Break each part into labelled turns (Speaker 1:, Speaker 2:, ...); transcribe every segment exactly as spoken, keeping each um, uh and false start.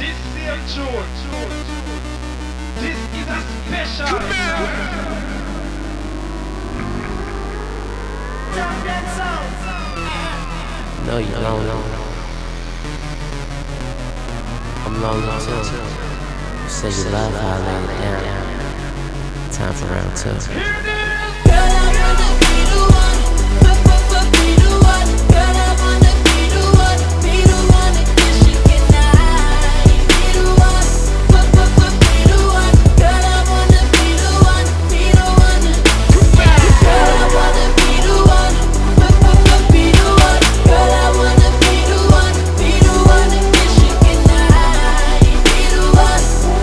Speaker 1: This is George. This is a special.
Speaker 2: No, you don't know. I'm lonely too. You say you love how I lay it down. Time for round two.
Speaker 3: Girl, I wanna be the one, be the one. Girl, I wanna be the one, be the one that kiss you goodnight. Be the one, be the one. Girl, I wanna be the one, be the one. Girl, I wanna be the one, be the one. Girl, I wanna be the one, be the one that kiss you goodnight. Be the one,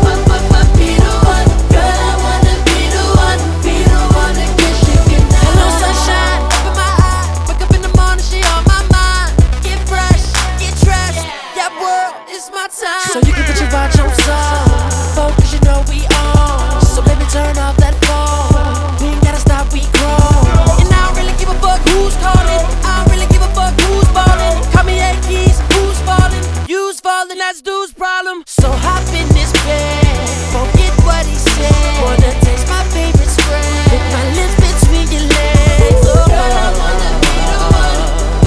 Speaker 3: be the one. Girl, I wanna be the one, be the one that kiss you goodnight. Hello sunshine, open my eye. Wake up in the morning, she on my mind. Get fresh, get dressed. That world is my time.
Speaker 4: So you can put your watch on slow, focus, you know we on. So baby, turn off that phone. We ain't gotta stop, we grow.
Speaker 3: And I don't really give a fuck who's calling. I don't really give a fuck who's ballin'. Call me Yankees, who's falling? You's falling, that's dude's problem.
Speaker 4: So hop in this bed, forget what he said. Wanna taste my favorite spread, put my lips between your legs. Oh,
Speaker 3: Girl, I wanna be the one,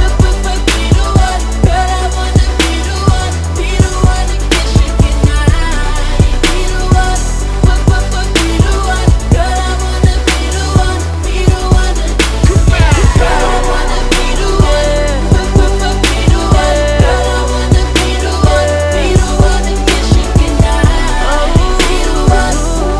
Speaker 3: be the one. Girl, I wanna be the one, be the one that kiss you goodnight. Be the one, be the one. Girl, I wanna be the one, be the one. Girl, I wanna be the one, be the one. Girl, I wanna be the one, be the one that kiss you goodnight. Be the one,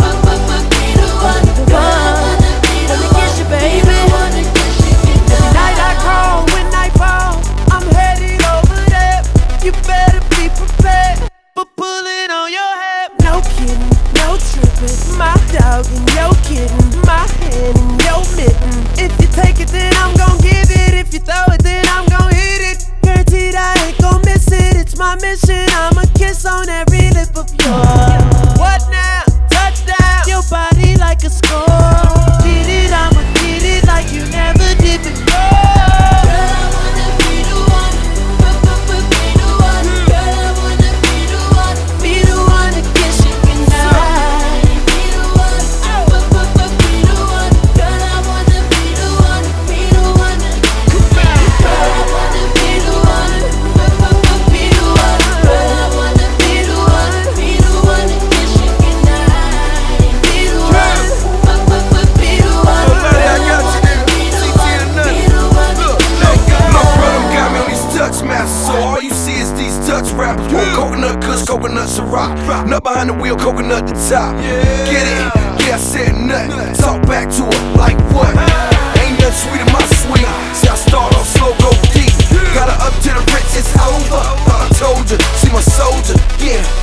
Speaker 3: be the one. Girl, I wanna be the
Speaker 4: wanna
Speaker 3: one,
Speaker 4: kiss you, baby.
Speaker 3: be the one that kiss you goodnight.
Speaker 4: night I crawl, when night fall, I'm headed over there. You better be prepared for pulling on your hair. No kidding, no tripping. My dog and your kitten, my hand in your mitten. If you take it, then I'm gon' give it. If you throw it, then I'm gon' hit it. Guaranteed I ain't gon' miss it. It's my mission. I'ma kiss on every lip of yours. What now? Touchdown. Your body like a score. Get it, I'ma get it like you never did before.
Speaker 3: Girl, I wanna be the one, be the one. Girl, I wanna be the one, be the one that kiss you goodnight. Be the one, be the one. Girl, I wanna be the one, be the one. Girl, I wanna be the one, be the one. Girl, I wanna be the one, be the one that kiss you goodnight. Be the one, be the one.
Speaker 1: Buddy, I got you, nigga. C T and nothing. Look, my brother got me on these Dutch masters, so all you see is these Dutch rappers. Want coconut kush, coconut Ciroc. Nut behind the wheel, coconut the top. Get it? Yeah, I said nothing. Talk back to her like what? Ain't nothing sweet in my sweet. See, I start off slow, go deep. Got her up to the rich, it's over. Thought I told you, see my soldier, yeah.